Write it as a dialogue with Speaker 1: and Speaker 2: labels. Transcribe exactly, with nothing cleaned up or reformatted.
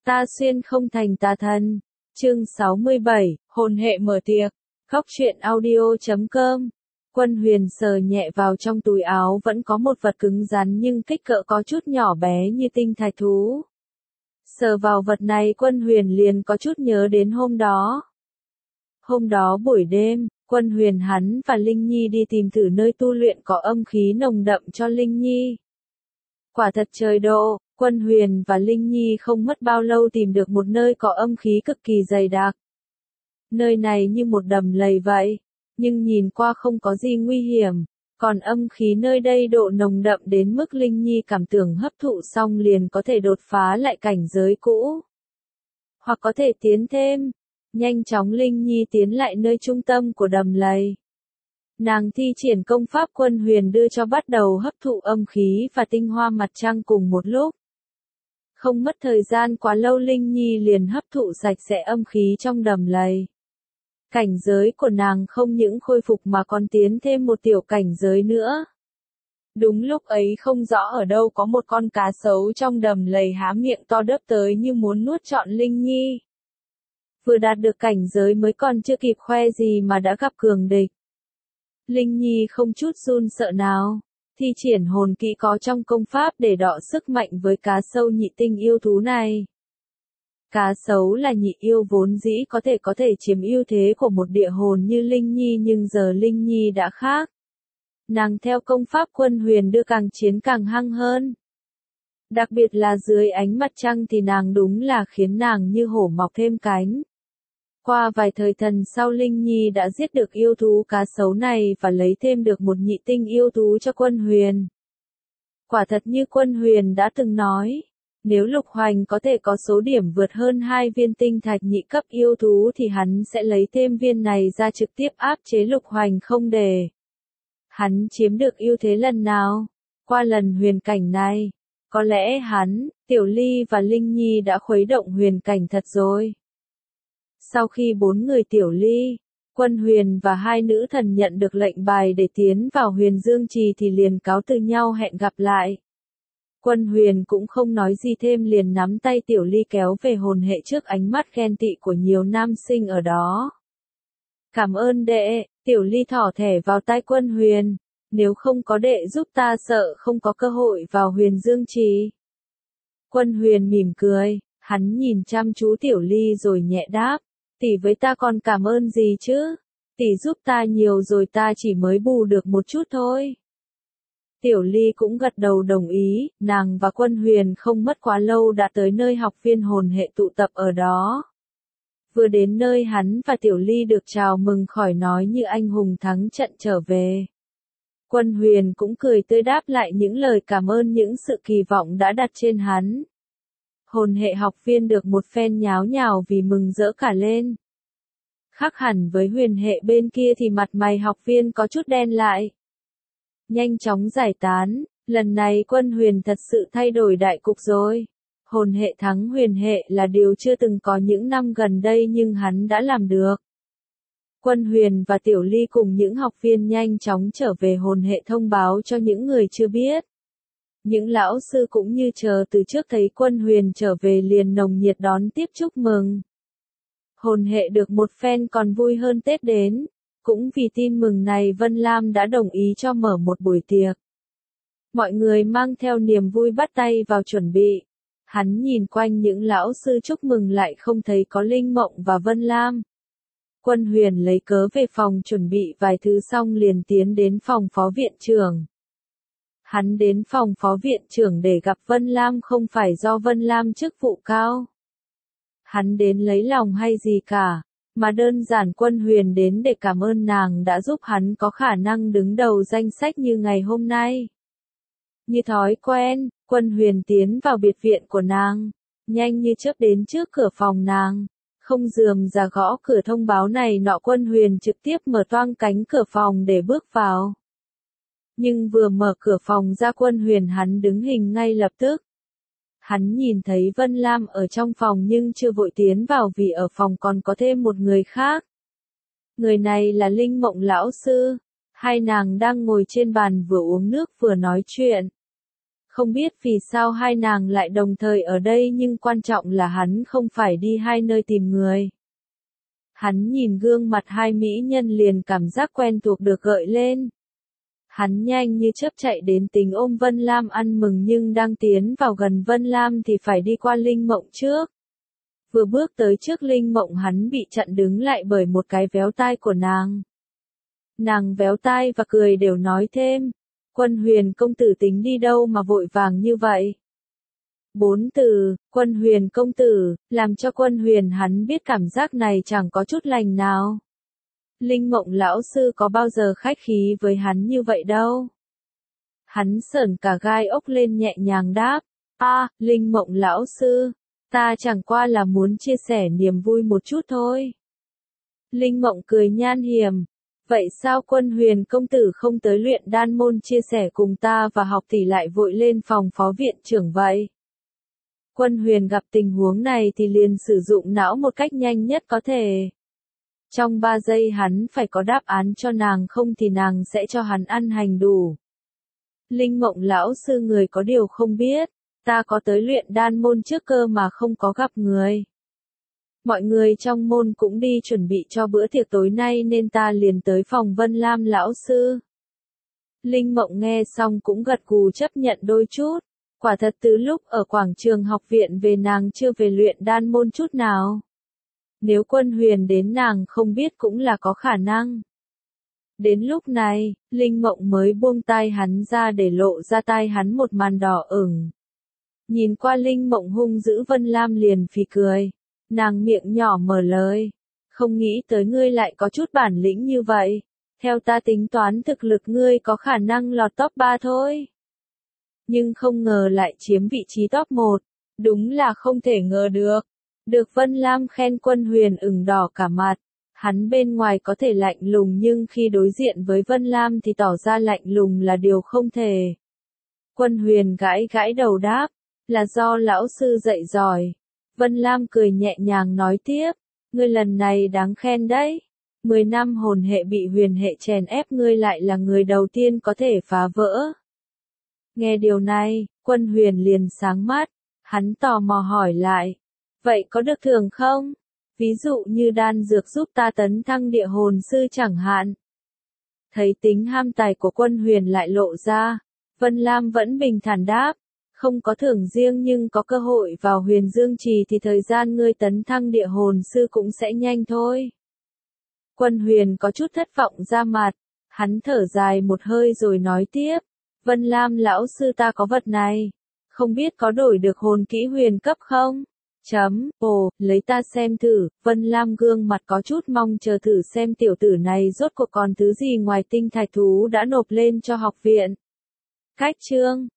Speaker 1: Ta xuyên không thành tà thần. Chương sáu mươi bảy, hồn hệ mở tiệc. Góc truyện audio chấm com. Quân Huyền sờ nhẹ vào trong túi áo vẫn có một vật cứng rắn nhưng kích cỡ có chút nhỏ bé như tinh thạch thú. Sờ vào vật này Quân Huyền liền có chút nhớ đến hôm đó. Hôm đó buổi đêm, Quân Huyền hắn và Linh Nhi đi tìm thử nơi tu luyện có âm khí nồng đậm cho Linh Nhi. Quả thật trời độ, Quân Huyền và Linh Nhi không mất bao lâu tìm được một nơi có âm khí cực kỳ dày đặc. Nơi này như một đầm lầy vậy, nhưng nhìn qua không có gì nguy hiểm, còn âm khí nơi đây độ nồng đậm đến mức Linh Nhi cảm tưởng hấp thụ xong liền có thể đột phá lại cảnh giới cũ. Hoặc có thể tiến thêm. Nhanh chóng Linh Nhi tiến lại nơi trung tâm của đầm lầy. Nàng thi triển công pháp Quân Huyền đưa cho bắt đầu hấp thụ âm khí và tinh hoa mặt trăng cùng một lúc. Không mất thời gian quá lâu Linh Nhi liền hấp thụ sạch sẽ âm khí trong đầm lầy. Cảnh giới của nàng không những khôi phục mà còn tiến thêm một tiểu cảnh giới nữa. Đúng lúc ấy không rõ ở đâu có một con cá sấu trong đầm lầy há miệng to đớp tới như muốn nuốt trọn Linh Nhi. Vừa đạt được cảnh giới mới còn chưa kịp khoe gì mà đã gặp cường địch. Linh Nhi không chút run sợ nào, thi triển hồn kỹ có trong công pháp để đọ sức mạnh với cá sấu nhị tinh yêu thú này. Cá sấu là nhị yêu vốn dĩ có thể có thể chiếm ưu thế của một địa hồn như Linh Nhi nhưng giờ Linh Nhi đã khác. Nàng theo công pháp Quân Huyền đưa càng chiến càng hăng hơn. Đặc biệt là dưới ánh mặt trăng thì nàng đúng là khiến nàng như hổ mọc thêm cánh. Qua vài thời thần sau Linh Nhi đã giết được yêu thú cá sấu này và lấy thêm được một nhị tinh yêu thú cho Quân Huyền. Quả thật như Quân Huyền đã từng nói, nếu Lục Hoành có thể có số điểm vượt hơn hai viên tinh thạch nhị cấp yêu thú thì hắn sẽ lấy thêm viên này ra trực tiếp áp chế Lục Hoành không để hắn chiếm được ưu thế lần nào. Qua lần huyền cảnh này, có lẽ hắn, Tiểu Ly và Linh Nhi đã khuấy động huyền cảnh thật rồi. Sau khi bốn người Tiểu Ly, Quân Huyền và hai nữ thần nhận được lệnh bài để tiến vào Huyền Dương Trì thì liền cáo từ nhau hẹn gặp lại. Quân Huyền cũng không nói gì thêm liền nắm tay Tiểu Ly kéo về hồn hệ trước ánh mắt ghen tị của nhiều nam sinh ở đó. Cảm ơn đệ, Tiểu Ly thỏ thẻ vào tai Quân Huyền, nếu không có đệ giúp ta sợ không có cơ hội vào Huyền Dương Trì. Quân Huyền mỉm cười, hắn nhìn chăm chú Tiểu Ly rồi nhẹ đáp, tỷ với ta còn cảm ơn gì chứ, tỷ giúp ta nhiều rồi ta chỉ mới bù được một chút thôi. Tiểu Ly cũng gật đầu đồng ý, nàng và Quân Huyền không mất quá lâu đã tới nơi học viên hồn hệ tụ tập ở đó. Vừa đến nơi hắn và Tiểu Ly được chào mừng khỏi nói như anh hùng thắng trận trở về. Quân Huyền cũng cười tươi đáp lại những lời cảm ơn những sự kỳ vọng đã đặt trên hắn. Hồn hệ học viên được một phen nháo nhào vì mừng rỡ cả lên. Khác hẳn với huyền hệ bên kia thì mặt mày học viên có chút đen lại. Nhanh chóng giải tán, lần này Quân Huyền thật sự thay đổi đại cục rồi. Hồn hệ thắng huyền hệ là điều chưa từng có những năm gần đây nhưng hắn đã làm được. Quân Huyền và Tiểu Ly cùng những học viên nhanh chóng trở về hồn hệ thông báo cho những người chưa biết. Những lão sư cũng như chờ từ trước thấy Quân Huyền trở về liền nồng nhiệt đón tiếp chúc mừng. Hồn hệ được một phen còn vui hơn Tết đến. Cũng vì tin mừng này Vân Lam đã đồng ý cho mở một buổi tiệc. Mọi người mang theo niềm vui bắt tay vào chuẩn bị. Hắn nhìn quanh những lão sư chúc mừng lại không thấy có Linh Mộng và Vân Lam. Quân Huyền lấy cớ về phòng chuẩn bị vài thứ xong liền tiến đến phòng phó viện trưởng. Hắn đến phòng phó viện trưởng để gặp Vân Lam không phải do Vân Lam chức vụ cao. Hắn đến lấy lòng hay gì cả. Mà đơn giản Quân Huyền đến để cảm ơn nàng đã giúp hắn có khả năng đứng đầu danh sách như ngày hôm nay. Như thói quen, Quân Huyền tiến vào biệt viện của nàng, nhanh như chớp đến trước cửa phòng nàng, không rườm rà gõ cửa thông báo này nọ Quân Huyền trực tiếp mở toang cánh cửa phòng để bước vào. Nhưng vừa mở cửa phòng ra Quân Huyền hắn đứng hình ngay lập tức. Hắn nhìn thấy Vân Lam ở trong phòng nhưng chưa vội tiến vào vì ở phòng còn có thêm một người khác. Người này là Linh Mộng lão sư. Hai nàng đang ngồi trên bàn vừa uống nước vừa nói chuyện. Không biết vì sao hai nàng lại đồng thời ở đây nhưng quan trọng là hắn không phải đi hai nơi tìm người. Hắn nhìn gương mặt hai mỹ nhân liền cảm giác quen thuộc được gợi lên. Hắn nhanh như chớp chạy đến tính ôm Vân Lam ăn mừng nhưng đang tiến vào gần Vân Lam thì phải đi qua Linh Mộng trước. Vừa bước tới trước Linh Mộng hắn bị chặn đứng lại bởi một cái véo tai của nàng. Nàng véo tai và cười đều nói thêm, Quân Huyền công tử tính đi đâu mà vội vàng như vậy? Bốn từ, Quân Huyền công tử, làm cho Quân Huyền hắn biết cảm giác này chẳng có chút lành nào. Linh Mộng lão sư có bao giờ khách khí với hắn như vậy đâu. Hắn sởn cả gai ốc lên nhẹ nhàng đáp, a, à, Linh Mộng lão sư, ta chẳng qua là muốn chia sẻ niềm vui một chút thôi. Linh Mộng cười nhan hiểm, vậy sao Quân Huyền công tử không tới luyện đan môn chia sẻ cùng ta và học tỷ lại vội lên phòng phó viện trưởng vậy? Quân Huyền gặp tình huống này thì liền sử dụng não một cách nhanh nhất có thể. Trong ba giây hắn phải có đáp án cho nàng không thì nàng sẽ cho hắn ăn hành đủ. Linh Mộng lão sư người có điều không biết, ta có tới luyện đan môn trước cơ mà không có gặp người. Mọi người trong môn cũng đi chuẩn bị cho bữa tiệc tối nay nên ta liền tới phòng Vân Lam lão sư. Linh Mộng nghe xong cũng gật gù chấp nhận đôi chút. Quả thật từ lúc ở quảng trường học viện về nàng chưa về luyện đan môn chút nào. Nếu Quân Huyền đến nàng không biết cũng là có khả năng. Đến lúc này, Linh Mộng mới buông tay hắn ra để lộ ra tay hắn một màn đỏ ửng. Nhìn qua Linh Mộng hung dữ Vân Lam liền phì cười. Nàng miệng nhỏ mở lời. Không nghĩ tới ngươi lại có chút bản lĩnh như vậy. Theo ta tính toán thực lực ngươi có khả năng lọt top ba thôi. Nhưng không ngờ lại chiếm vị trí top một. Đúng là không thể ngờ được. Được Vân Lam khen Quân Huyền ửng đỏ cả mặt. Hắn bên ngoài có thể lạnh lùng nhưng khi đối diện với Vân Lam thì tỏ ra lạnh lùng là điều không thể. Quân Huyền gãi gãi đầu đáp. Là do lão sư dạy giỏi. Vân Lam cười nhẹ nhàng nói tiếp. Ngươi lần này đáng khen đấy. Mười năm hồn hệ bị huyền hệ chèn ép ngươi lại là người đầu tiên có thể phá vỡ. Nghe điều này, Quân Huyền liền sáng mắt. Hắn tò mò hỏi lại. Vậy có được thưởng không? Ví dụ như đan dược giúp ta tấn thăng địa hồn sư chẳng hạn. Thấy tính ham tài của Quân Huyền lại lộ ra. Vân Lam vẫn bình thản đáp. Không có thưởng riêng nhưng có cơ hội vào Huyền Dương Trì thì thời gian ngươi tấn thăng địa hồn sư cũng sẽ nhanh thôi. Quân Huyền có chút thất vọng ra mặt. Hắn thở dài một hơi rồi nói tiếp. Vân Lam lão sư ta có vật này. Không biết có đổi được hồn kỹ huyền cấp không? Chấm, ồ, lấy ta xem thử. Vân Lam gương mặt có chút mong chờ thử xem tiểu tử này rốt cuộc còn thứ gì ngoài tinh thạch thú đã nộp lên cho học viện. Cách chương